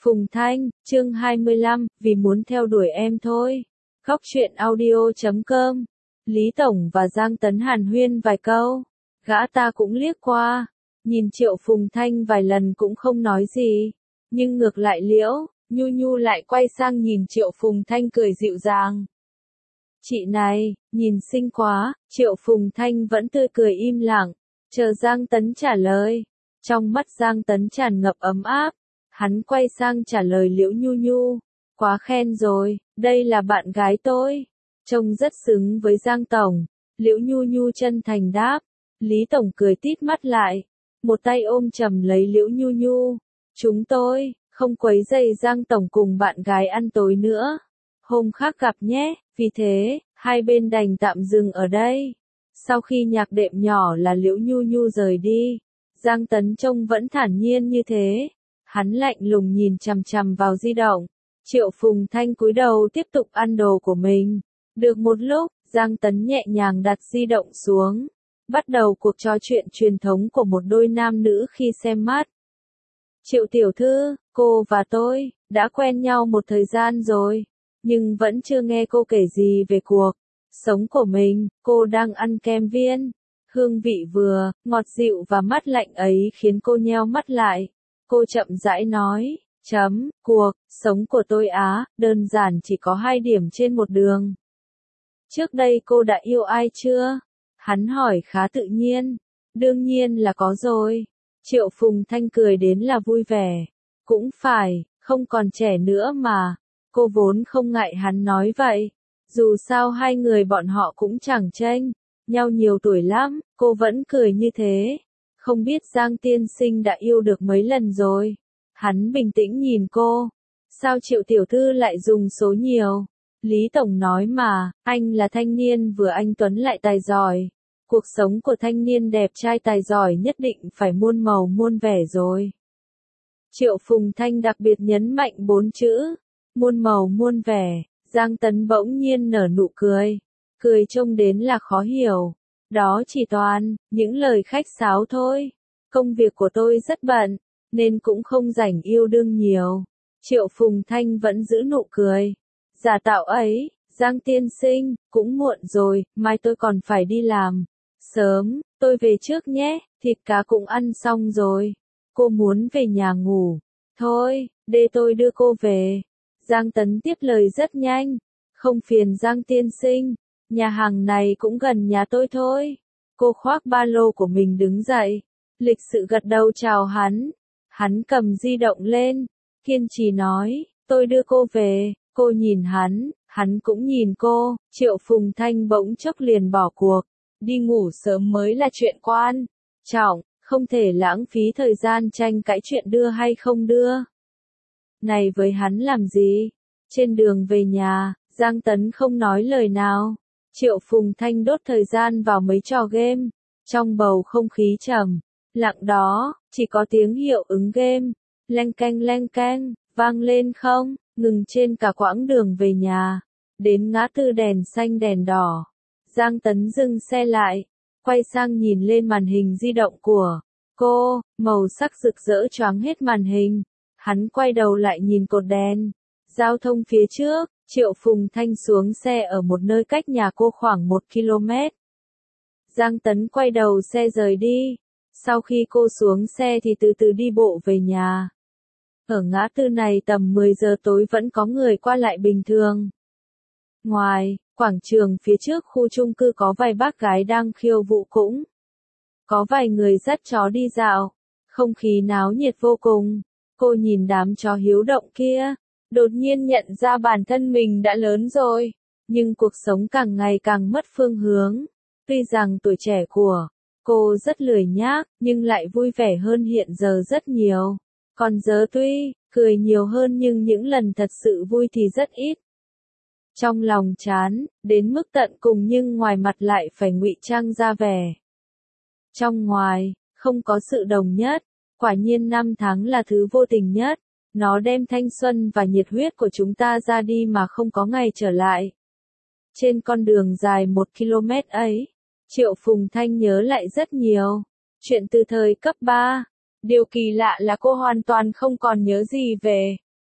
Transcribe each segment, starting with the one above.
Phùng Thanh, chương 25, vì muốn theo đuổi em thôi. Góc truyện audio.com. Lý Tổng và Giang Tấn hàn huyên vài câu. Gã ta cũng liếc qua. Nhìn Triệu Phùng Thanh vài lần cũng không nói gì. Nhưng ngược lại Liễu, Nhu Nhu lại quay sang nhìn Triệu Phùng Thanh cười dịu dàng. Chị này, nhìn xinh quá. Triệu Phùng Thanh vẫn tươi cười im lặng. Chờ Giang Tấn trả lời. Trong mắt Giang Tấn tràn ngập ấm áp. Hắn quay sang trả lời Liễu Nhu Nhu. Quá khen rồi, đây là bạn gái tôi. Trông rất xứng với Giang Tổng. Liễu Nhu Nhu chân thành đáp. Lý Tổng cười tít mắt lại. Một tay ôm chầm lấy Liễu Nhu Nhu. Chúng tôi, không quấy rầy Giang Tổng cùng bạn gái ăn tối nữa. Hôm khác gặp nhé, vì thế, hai bên đành tạm dừng ở đây. Sau khi nhạc đệm nhỏ là Liễu Nhu Nhu rời đi, Giang Tấn trông vẫn thản nhiên như thế. Hắn lạnh lùng nhìn chằm chằm vào di động. Triệu Phùng Thanh cúi đầu tiếp tục ăn đồ của mình. Được một lúc, Giang Tấn nhẹ nhàng đặt di động xuống. Bắt đầu cuộc trò chuyện truyền thống của một đôi nam nữ khi xem mắt. Triệu tiểu thư, cô và tôi đã quen nhau một thời gian rồi, nhưng vẫn chưa nghe cô kể gì về cuộc sống của mình. Cô đang ăn kem viên. Hương vị vừa ngọt dịu và mát lạnh ấy khiến cô nheo mắt lại. Cô chậm rãi nói, cuộc sống của tôi đơn giản chỉ có 2 điểm trên một đường. Trước đây cô đã yêu ai chưa? Hắn hỏi khá tự nhiên. Đương nhiên là có rồi. Triệu Phùng Thanh cười đến là vui vẻ. Cũng phải, không còn trẻ nữa mà. Cô vốn không ngại hắn nói vậy. Dù sao hai người bọn họ cũng chẳng chênh nhau nhiều tuổi lắm, cô vẫn cười như thế. Không biết Giang tiên sinh đã yêu được mấy lần rồi. Hắn bình tĩnh nhìn cô. Sao Triệu tiểu thư lại dùng số nhiều? Lý Tổng nói mà, anh là thanh niên vừa anh tuấn lại tài giỏi. Cuộc sống của thanh niên đẹp trai tài giỏi nhất định phải muôn màu muôn vẻ rồi. Triệu Phùng Thanh đặc biệt nhấn mạnh 4 chữ. Muôn màu muôn vẻ. Giang Tấn bỗng nhiên nở nụ cười. Cười trông đến là khó hiểu. Đó chỉ toàn những lời khách sáo thôi. Công việc của tôi rất bận, nên cũng không rảnh yêu đương nhiều. Triệu Phùng Thanh vẫn giữ nụ cười. Giả tạo ấy, Giang tiên sinh, cũng muộn rồi, mai tôi còn phải đi làm. Sớm, tôi về trước nhé, thịt cá cũng ăn xong rồi. Cô muốn về nhà ngủ. Thôi, để tôi đưa cô về. Giang Tấn tiếp lời rất nhanh. Không phiền Giang tiên sinh, nhà hàng này cũng gần nhà tôi thôi. Cô khoác ba lô của mình đứng dậy. Lịch sự gật đầu chào hắn. Hắn cầm di động lên. Kiên trì nói, tôi đưa cô về. Cô nhìn hắn cũng nhìn cô. Triệu Phùng Thanh bỗng chốc liền bỏ cuộc. Đi ngủ sớm mới là chuyện quan trọng, không thể lãng phí thời gian tranh cãi chuyện đưa hay không đưa. Này với hắn làm gì? Trên đường về nhà, Giang Tấn không nói lời nào. Triệu Phùng Thanh đốt thời gian vào mấy trò game. Trong bầu không khí trầm lặng đó, chỉ có tiếng hiệu ứng game. Leng keng, vang lên không, ngừng trên cả quãng đường về nhà. Đến ngã tư đèn xanh đèn đỏ. Giang Tấn dừng xe lại, quay sang nhìn lên màn hình di động của cô, màu sắc rực rỡ choáng hết màn hình. Hắn quay đầu lại nhìn cột đèn giao thông phía trước. Triệu Phùng Thanh xuống xe ở một nơi cách nhà cô khoảng 1 km. Giang Tấn quay đầu xe rời đi. Sau khi cô xuống xe thì từ từ đi bộ về nhà. Ở ngã tư này tầm 10 giờ tối vẫn có người qua lại bình thường. Ngoài quảng trường phía trước khu chung cư có vài bác gái đang khiêu vũ cũng. Có vài người dắt chó đi dạo. Không khí náo nhiệt vô cùng. Cô nhìn đám chó hiếu động kia. Đột nhiên nhận ra bản thân mình đã lớn rồi. Nhưng cuộc sống càng ngày càng mất phương hướng. Tuy rằng tuổi trẻ của cô rất lười nhác, nhưng lại vui vẻ hơn hiện giờ rất nhiều. Còn giờ tuy cười nhiều hơn nhưng những lần thật sự vui thì rất ít. Trong lòng chán đến mức tận cùng nhưng ngoài mặt lại phải ngụy trang ra vẻ. Trong ngoài không có sự đồng nhất. Quả nhiên năm tháng là thứ vô tình nhất. Nó đem thanh xuân và nhiệt huyết của chúng ta ra đi mà không có ngày trở lại. Trên con đường dài 1 km ấy, Triệu Phùng Thanh nhớ lại rất nhiều chuyện từ thời cấp 3. Điều kỳ lạ là cô hoàn toàn không còn nhớ gì về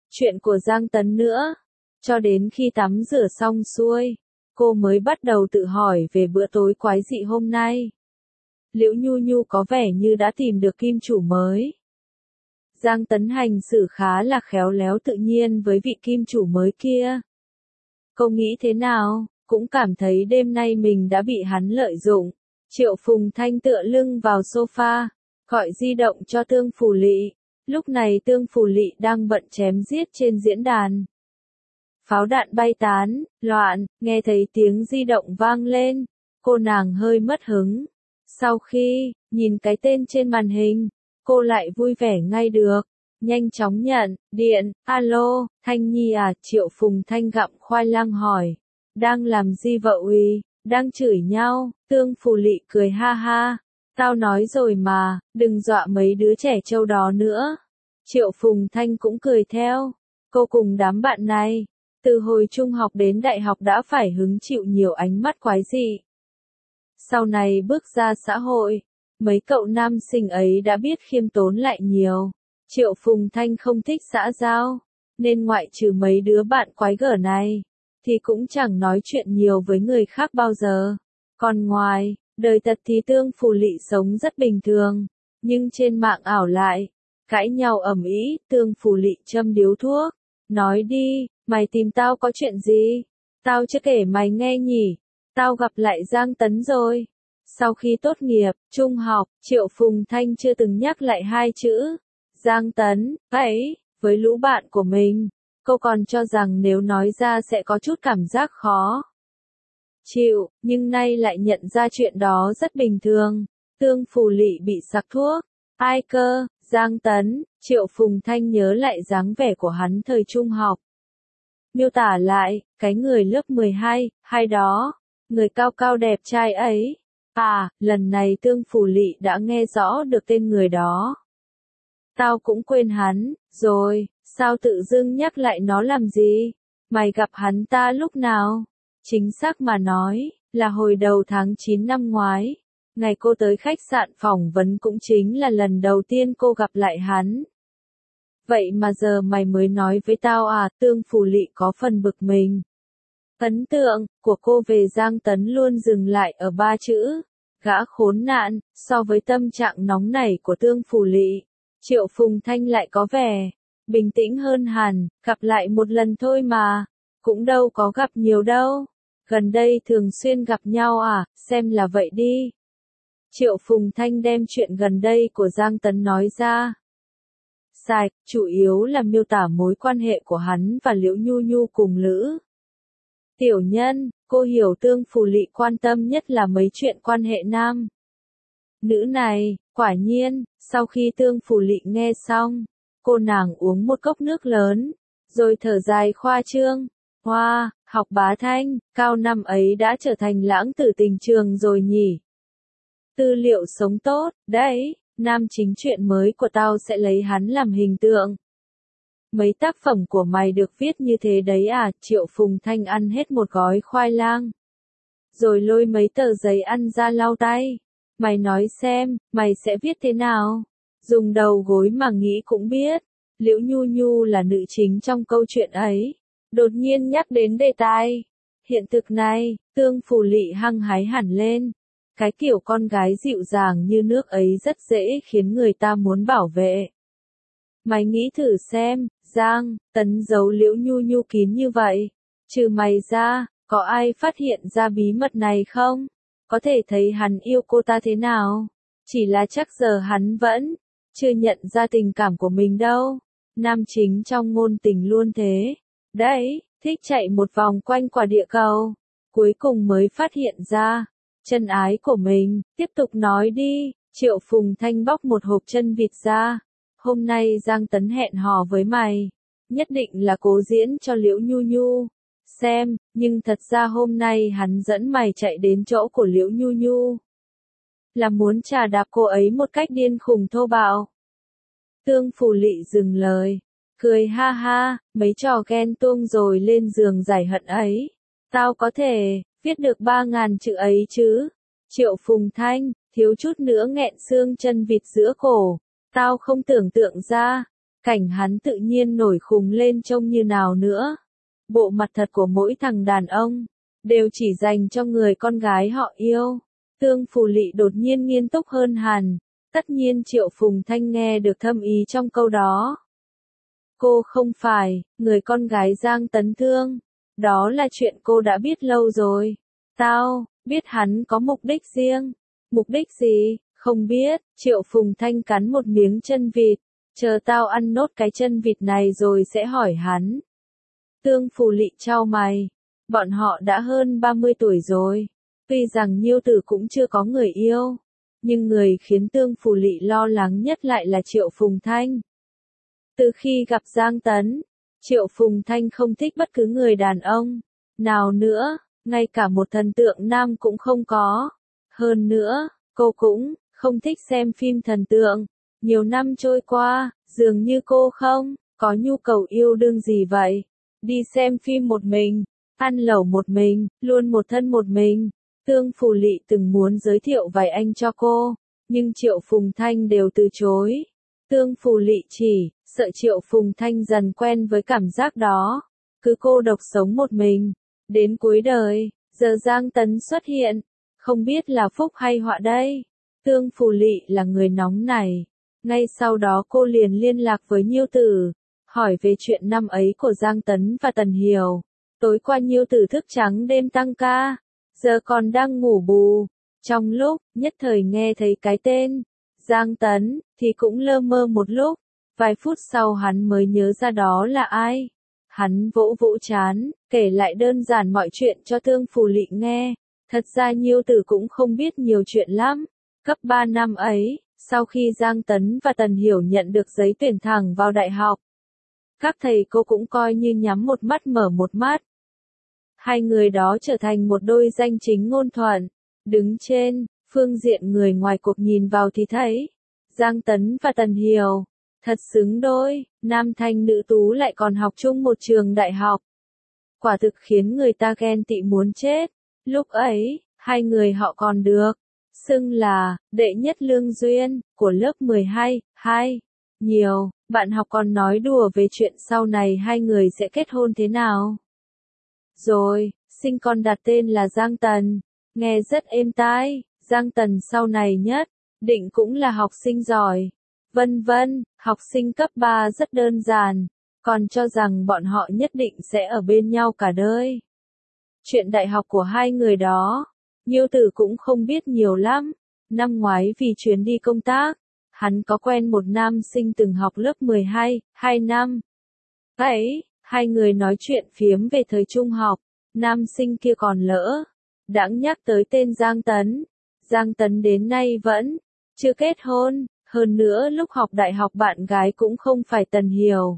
chuyện của Giang Tấn nữa. Cho đến khi tắm rửa xong xuôi, cô mới bắt đầu tự hỏi về bữa tối quái dị hôm nay. Liễu Nhu Nhu có vẻ như đã tìm được kim chủ mới. Giang Tấn hành xử khá là khéo léo tự nhiên với vị kim chủ mới kia. Cô nghĩ thế nào, cũng cảm thấy đêm nay mình đã bị hắn lợi dụng. Triệu Phùng Thanh tựa lưng vào sofa, gọi di động cho Tương Phù Lị. Lúc này Tương Phù Lị đang bận chém giết trên diễn đàn. Pháo đạn bay tán, loạn, nghe thấy tiếng di động vang lên, cô nàng hơi mất hứng. Sau khi nhìn cái tên trên màn hình, cô lại vui vẻ ngay được. Nhanh chóng nhận, điện, alo, Thanh Nhi à, Triệu Phùng Thanh gặm khoai lang hỏi. Đang làm gì vợ uy, đang chửi nhau, Tương Phù Lị cười ha ha. Tao nói rồi mà, đừng dọa mấy đứa trẻ trâu đó nữa. Triệu Phùng Thanh cũng cười theo. Cô cùng đám bạn này, từ hồi trung học đến đại học đã phải hứng chịu nhiều ánh mắt quái dị. Sau này bước ra xã hội, mấy cậu nam sinh ấy đã biết khiêm tốn lại nhiều. Triệu Phùng Thanh không thích xã giao, nên ngoại trừ mấy đứa bạn quái gở này, thì cũng chẳng nói chuyện nhiều với người khác bao giờ. Còn ngoài, đời thật thì Tương Phù Lị sống rất bình thường, nhưng trên mạng ảo lại, cãi nhau ầm ĩ, Tương Phù Lị châm điếu thuốc, nói đi, mày tìm tao có chuyện gì? Tao chưa kể mày nghe nhỉ, tao gặp lại Giang Tấn rồi. Sau khi tốt nghiệp, trung học, Triệu Phùng Thanh chưa từng nhắc lại hai chữ Giang Tấn, ấy, với lũ bạn của mình. Cô còn cho rằng nếu nói ra sẽ có chút cảm giác khó chịu, nhưng nay lại nhận ra chuyện đó rất bình thường. Tương Phù Lị bị sặc thuốc. Ai cơ, Giang Tấn, Triệu Phùng Thanh nhớ lại dáng vẻ của hắn thời trung học. Miêu tả lại, cái người lớp 12, hay đó, người cao cao đẹp trai ấy. À, lần này Tương Phù Lị đã nghe rõ được tên người đó. Tao cũng quên hắn, rồi, sao tự dưng nhắc lại nó làm gì? Mày gặp hắn ta lúc nào? Chính xác mà nói, là hồi đầu tháng 9 năm ngoái. Ngày cô tới khách sạn phỏng vấn cũng chính là lần đầu tiên cô gặp lại hắn. Vậy mà giờ mày mới nói với tao à? Tương Phù Lị có phần bực mình. Ấn tượng của cô về Giang Tấn luôn dừng lại ở ba chữ, gã khốn nạn. So với tâm trạng nóng nảy của Tương Phù Lị, Triệu Phùng Thanh lại có vẻ bình tĩnh hơn hẳn. Gặp lại một lần thôi mà, cũng đâu có gặp nhiều đâu. Gần đây thường xuyên gặp nhau à? Xem là vậy đi. Triệu Phùng Thanh đem chuyện gần đây của Giang Tấn nói ra. Sạch, chủ yếu là miêu tả mối quan hệ của hắn và Liễu Nhu Nhu cùng Lữ Tiểu Nhân. Cô hiểu Tương Phù Lị quan tâm nhất là mấy chuyện quan hệ nam nữ này. Quả nhiên, sau khi Tương Phù Lị nghe xong, cô nàng uống một cốc nước lớn, rồi thở dài khoa trương. Hoa, học bá Thanh, cao năm ấy đã trở thành lãng tử tình trường rồi nhỉ. Tư liệu sống tốt, đấy, nam chính truyện mới của tao sẽ lấy hắn làm hình tượng. Mấy tác phẩm của mày được viết như thế đấy à? Triệu Phùng Thanh ăn hết một gói khoai lang, rồi lôi mấy tờ giấy ăn ra lau tay. Mày nói xem, mày sẽ viết thế nào? Dùng đầu gối mà nghĩ cũng biết. Liễu Nhu Nhu là nữ chính trong câu chuyện ấy. Đột nhiên nhắc đến đề tài hiện thực này, Tương Phù Lị hăng hái hẳn lên. Cái kiểu con gái dịu dàng như nước ấy rất dễ khiến người ta muốn bảo vệ. Mày nghĩ thử xem, Giang Tấn giấu Liễu Nhu Nhu kín như vậy. Trừ mày ra, có ai phát hiện ra bí mật này không? Có thể thấy hắn yêu cô ta thế nào? Chỉ là chắc giờ hắn vẫn chưa nhận ra tình cảm của mình đâu. Nam chính trong ngôn tình luôn thế. Đấy, thích chạy một vòng quanh quả địa cầu. Cuối cùng mới phát hiện ra chân ái của mình. Tiếp tục nói đi. Triệu Phùng Thanh bóc một hộp chân vịt ra. Hôm nay Giang Tấn hẹn hò với mày. Nhất định là cố diễn cho Liễu Nhu Nhu xem, nhưng thật ra hôm nay hắn dẫn mày chạy đến chỗ của Liễu Nhu Nhu. Là muốn chà đạp cô ấy một cách điên khùng thô bạo. Tương Phù Lị dừng lời, cười ha ha, mấy trò ghen tuông rồi lên giường giải hận ấy. Tao có thể viết được 3.000 chữ ấy chứ? Triệu Phùng Thanh thiếu chút nữa nghẹn xương chân vịt giữa cổ. Tao không tưởng tượng ra, Cảnh hắn tự nhiên nổi khùng lên trông như nào nữa. Bộ mặt thật của mỗi thằng đàn ông, đều chỉ dành cho người con gái họ yêu. Tương Phù Lị đột nhiên nghiêm túc hơn hẳn. Tất nhiên Triệu Phùng Thanh nghe được thâm ý trong câu đó. Cô không phải người con gái Giang Tấn Thương. Đó là chuyện cô đã biết lâu rồi. Tao biết hắn có mục đích riêng. Mục đích gì? Không biết. Triệu Phùng Thanh cắn một miếng chân vịt. Chờ tao ăn nốt cái chân vịt này rồi sẽ hỏi hắn. Tương Phù Lị chau mày. Bọn họ đã hơn 30 tuổi rồi. Tuy rằng Nhiêu Tử cũng chưa có người yêu. Nhưng người khiến Tương Phù Lị lo lắng nhất lại là Triệu Phùng Thanh. Từ khi gặp Giang Tấn, Triệu Phùng Thanh không thích bất cứ người đàn ông nào nữa, ngay cả một thần tượng nam cũng không có. Hơn nữa, cô cũng không thích xem phim thần tượng. Nhiều năm trôi qua, dường như cô không có nhu cầu yêu đương gì vậy. Đi xem phim một mình, ăn lẩu một mình, luôn một thân một mình. Tương Phù Lị từng muốn giới thiệu vài anh cho cô, nhưng Triệu Phùng Thanh đều từ chối. Tương Phù Lị chỉ sợ Triệu Phùng Thanh dần quen với cảm giác đó, cứ cô độc sống một mình, đến cuối đời. Giờ Giang Tấn xuất hiện, không biết là phúc hay họa đây. Tương Phù Lị là người nóng này. Ngay sau đó cô liền liên lạc với Nhiêu Tử, hỏi về chuyện năm ấy của Giang Tấn và Tần Hiểu. Tối qua Nhiêu Tử thức trắng đêm tăng ca, giờ còn đang ngủ bù. Trong lúc nhất thời nghe thấy cái tên Giang Tấn thì cũng lơ mơ một lúc. Vài phút sau hắn mới nhớ ra đó là ai. Hắn vỗ vỗ trán, kể lại đơn giản mọi chuyện cho Tương Phù Lị nghe. Thật ra Nhiêu Tử cũng không biết nhiều chuyện lắm. Cấp 3 năm ấy, sau khi Giang Tấn và Tần Hiểu nhận được giấy tuyển thẳng vào đại học, các thầy cô cũng coi như nhắm một mắt mở một mắt. Hai người đó trở thành một đôi danh chính ngôn thuận. Đứng trên phương diện người ngoài cuộc nhìn vào thì thấy Giang Tấn và Tần Hiểu thật xứng đôi, nam thanh nữ tú lại còn học chung một trường đại học. Quả thực khiến người ta ghen tị muốn chết. Lúc ấy, hai người họ còn được xưng là đệ nhất lương duyên của lớp 12, nhiều bạn học còn nói đùa về chuyện sau này hai người sẽ kết hôn thế nào. Rồi, sinh con đặt tên là Giang Tần, nghe rất êm tai. Giang Tần sau này nhất định cũng là học sinh giỏi. Vân vân, học sinh cấp 3 rất đơn giản, còn cho rằng bọn họ nhất định sẽ ở bên nhau cả đời. Chuyện đại học của hai người đó, Nhiêu Tử cũng không biết nhiều lắm. Năm ngoái vì chuyến đi công tác, hắn có quen một nam sinh từng học lớp 12, 2 năm. Ấy, hai người nói chuyện phiếm về thời trung học, nam sinh kia còn lỡ đãng nhắc tới tên Giang Tấn. Giang Tấn đến nay vẫn chưa kết hôn, hơn nữa lúc học đại học bạn gái cũng không phải Tần Hiểu.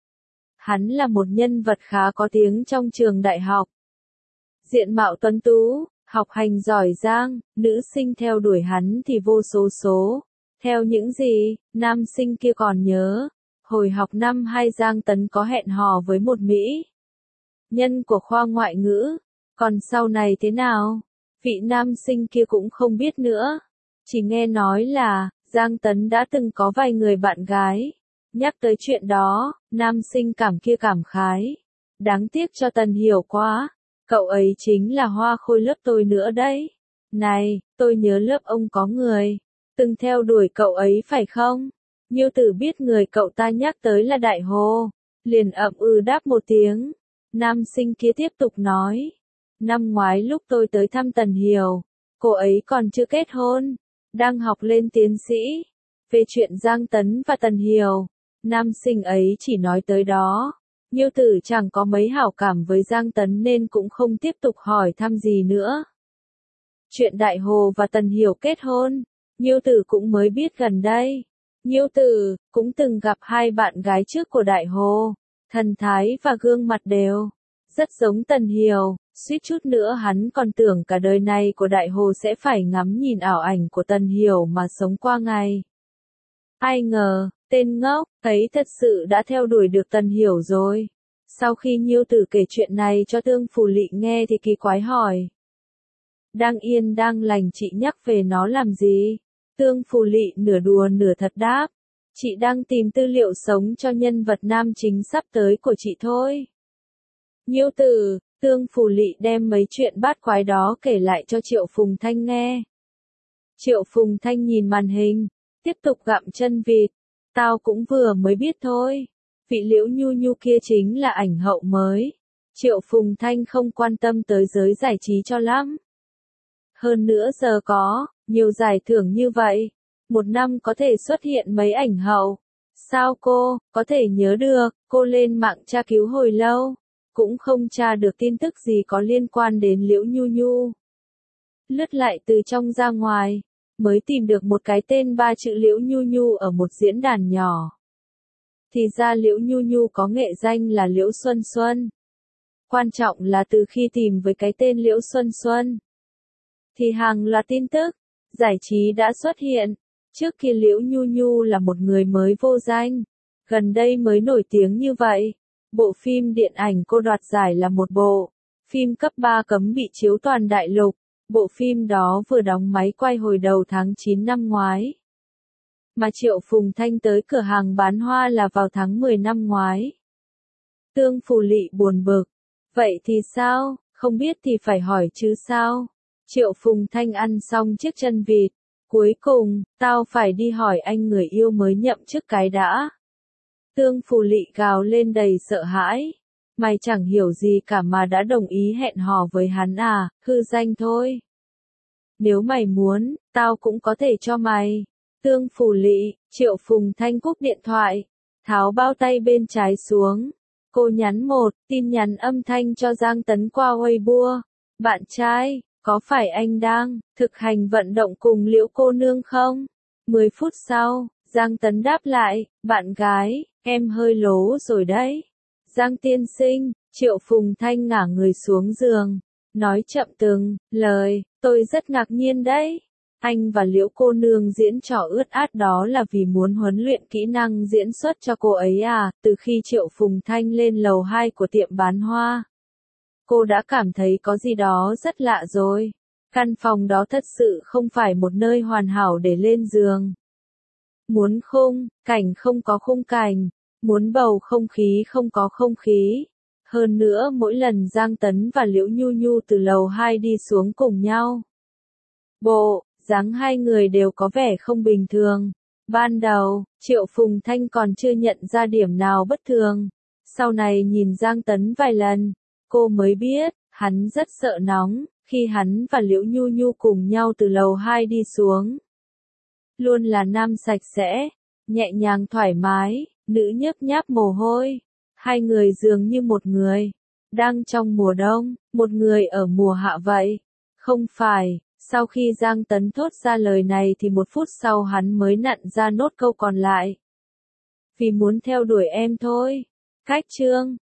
Hắn là một nhân vật khá có tiếng trong trường đại học. Diện mạo tuấn tú, học hành giỏi giang, nữ sinh theo đuổi hắn thì vô số số. Theo những gì, nam sinh kia còn nhớ, hồi học năm 2 Giang Tấn có hẹn hò với một Mỹ nhân của khoa ngoại ngữ. Còn sau này thế nào? Vị nam sinh kia cũng không biết nữa. Chỉ nghe nói là, Giang Tấn đã từng có vài người bạn gái. Nhắc tới chuyện đó, nam sinh cảm kia cảm khái. Đáng tiếc cho Tần Hiểu quá. Cậu ấy chính là hoa khôi lớp tôi nữa đấy. Này, tôi nhớ lớp ông có người từng theo đuổi cậu ấy phải không? Nhiêu Tử biết người cậu ta nhắc tới là Đại Hồ, liền ậm ừ đáp một tiếng. Nam sinh kia tiếp tục nói, năm ngoái lúc tôi tới thăm Tần Hiểu, cô ấy còn chưa kết hôn, đang học lên tiến sĩ. Về chuyện Giang Tấn và Tần Hiểu, nam sinh ấy chỉ nói tới đó. Nhiêu Tử chẳng có mấy hảo cảm với Giang Tấn nên cũng không tiếp tục hỏi thăm gì nữa. Chuyện Đại Hồ và Tần Hiểu kết hôn, Nhiêu Tử cũng mới biết gần đây. Nhiêu Tử cũng từng gặp hai bạn gái trước của Đại Hồ, thần thái và gương mặt đều rất giống Tần Hiểu, suýt chút nữa hắn còn tưởng cả đời này của Đại Hồ sẽ phải ngắm nhìn ảo ảnh của Tần Hiểu mà sống qua ngày. Ai ngờ, tên ngốc ấy thật sự đã theo đuổi được Tần Hiểu rồi. Sau khi Nhiêu Tử kể chuyện này cho Tương Phù Lị nghe thì kỳ quái hỏi. Đang yên đang lành chị nhắc về nó làm gì? Tương Phù Lị nửa đùa nửa thật đáp. Chị đang tìm tư liệu sống cho nhân vật nam chính sắp tới của chị thôi. Nhiêu Tử, Tương Phù Lị đem mấy chuyện bát quái đó kể lại cho Triệu Phùng Thanh nghe. Triệu Phùng Thanh nhìn màn hình, tiếp tục gặm chân vịt. Tao cũng vừa mới biết thôi. Vị Liễu Nhu Nhu kia chính là ảnh hậu mới. Triệu Phùng Thanh không quan tâm tới giới giải trí cho lắm. Hơn nữa giờ có nhiều giải thưởng như vậy, một năm có thể xuất hiện mấy ảnh hậu. Sao cô có thể nhớ được? Cô lên mạng tra cứu hồi lâu, cũng không tra được tin tức gì có liên quan đến Liễu Nhu Nhu. Lướt lại từ trong ra ngoài, mới tìm được một cái tên 3 chữ Liễu Nhu Nhu ở một diễn đàn nhỏ. Thì ra Liễu Nhu Nhu có nghệ danh là Liễu Xuân Xuân. Quan trọng là từ khi tìm với cái tên Liễu Xuân Xuân, thì hàng loạt tin tức giải trí đã xuất hiện. Trước kia Liễu Nhu Nhu là một người mới vô danh, gần đây mới nổi tiếng như vậy. Bộ phim điện ảnh cô đoạt giải là một bộ phim cấp 3 cấm bị chiếu toàn đại lục. Bộ phim đó vừa đóng máy quay hồi đầu tháng 9 năm ngoái. Mà Triệu Phùng Thanh tới cửa hàng bán hoa là vào tháng 10 năm ngoái. Tương Phù Lị buồn bực. Vậy thì sao? Không biết thì phải hỏi chứ sao? Triệu Phùng Thanh ăn xong chiếc chân vịt. Cuối cùng, tao phải đi hỏi anh người yêu mới nhậm chức cái đã. Tương Phù Lị gào lên đầy sợ hãi. Mày chẳng hiểu gì cả mà đã đồng ý hẹn hò với hắn à, hư danh thôi. Nếu mày muốn, tao cũng có thể cho mày. Tương Phù Lị, Triệu Phùng Thanh cúp điện thoại, tháo bao tay bên trái xuống. Cô nhắn một tin nhắn âm thanh cho Giang Tấn qua Weibo. Bạn trai, có phải anh đang thực hành vận động cùng Liễu cô nương không? 10 phút sau, Giang Tấn đáp lại, bạn gái, em hơi lố rồi đấy. Giang tiên sinh, Triệu Phùng Thanh ngả người xuống giường, nói chậm từng lời, tôi rất ngạc nhiên đấy. Anh và Liễu cô nương diễn trò ướt át đó là vì muốn huấn luyện kỹ năng diễn xuất cho cô ấy à? Từ khi Triệu Phùng Thanh lên lầu 2 của tiệm bán hoa, cô đã cảm thấy có gì đó rất lạ rồi. Căn phòng đó thật sự không phải một nơi hoàn hảo để lên giường. Muốn khung cảnh không có khung cảnh, muốn bầu không khí không có không khí. Hơn nữa mỗi lần Giang Tấn và Liễu Nhu Nhu từ lầu 2 đi xuống cùng nhau, bộ dáng hai người đều có vẻ không bình thường. Ban đầu, Triệu Phùng Thanh còn chưa nhận ra điểm nào bất thường. Sau này nhìn Giang Tấn vài lần, cô mới biết, hắn rất sợ nóng, khi hắn và Liễu Nhu Nhu cùng nhau từ lầu 2 đi xuống. Luôn là nam sạch sẽ, nhẹ nhàng thoải mái, nữ nhớp nháp mồ hôi. Hai người dường như một người đang trong mùa đông, một người ở mùa hạ vậy. Không phải, sau khi Giang Tấn thốt ra lời này thì 1 phút sau hắn mới nặn ra nốt câu còn lại. Vì muốn theo đuổi em thôi. Cách chương